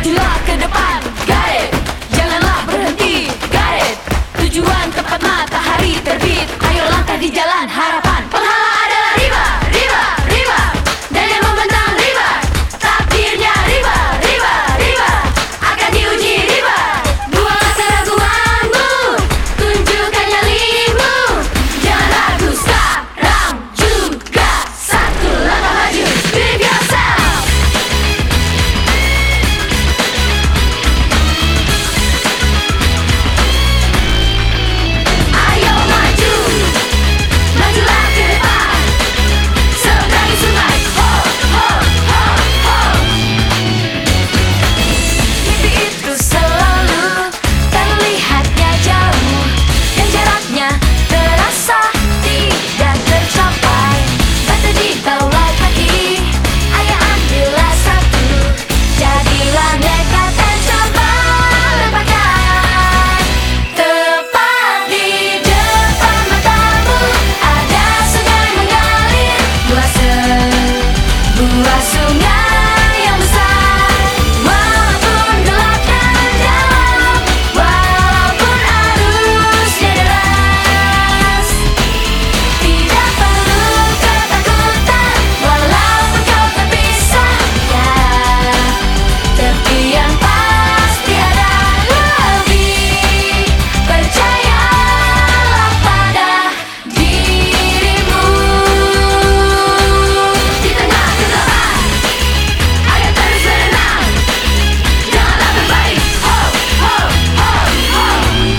Majulah ke depan, got it. Janganlah berhenti, got it. Tujuan tepat matahari terbit. Ayo langkah di jalan harapan. Penghala adalah riba, riba, riba. Dan yang membentang riba, takdirnya riba, riba, riba. Akan diuji riba. Buanglah keraguanmu, tunjukkan nyalimu. Jangan ragu sekarang juga. Satu langkah maju, believe yourself. Ayo maju, majulah ke depan. Seberangi sungai, ho, ho, ho, ho. Mimpi itu selalu terlihatnya jauh dan jaraknya terasa tidak tercapai. Batu di bawah kaki, ayo ambillah satu. Jadilah nekat dan coba dapatkan. Tepat di depan matamu ada sungai mengalir. Sebuah sungai yang besar. Walaupun gelap dan dalam, walaupun arusnya deras, tidak perlu ketakutan. Walaupun kau terpisah, ya, tepian pasti ada lebih. Percayalah pada dirimu. Di tengah kegelapan, ayo terus berenang. Janganlah berbalik, ho, ho, ho, ho.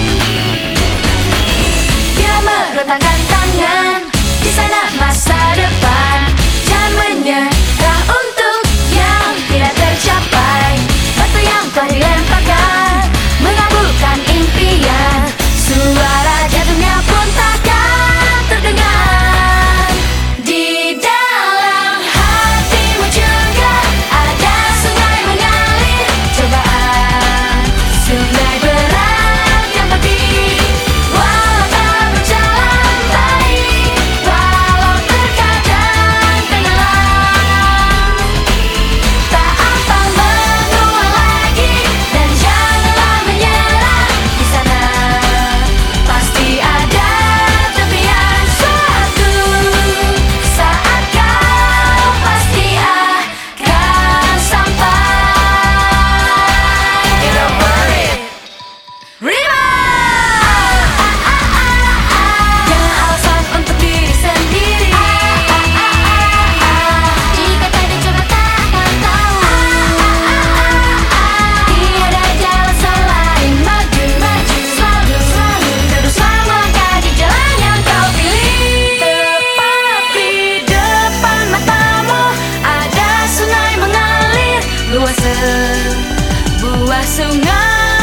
Jangan merentangkan tangan, di sana masa depan. Jangan menyerah untuk yang tidak tercapai. Batu yang telah dilemparkan mengabulkan impian. Suara jantungnya pun takkan terdengar. Di dalam hatimu juga ada sungai mengalir. Cobaan sungai berat yang tepi, walau tak berjalan baik, walau terkadang tenggelam. Tak ampang mengulang lagi, dan janganlah menyerah. Di sana pasti ada tepian. Suatu saat kau pasti akan sampai. Don't worry, riba. Jangan alasan untuk diri sendiri. Jika tak dicoba tak akan tahu. Tiada jalan selain maju, maju, selalu, selalu. Teruslah melangkah di jalan yang kau pilih. Tepat di depan matamu ada sungai mengalir. Luas sebuah sungai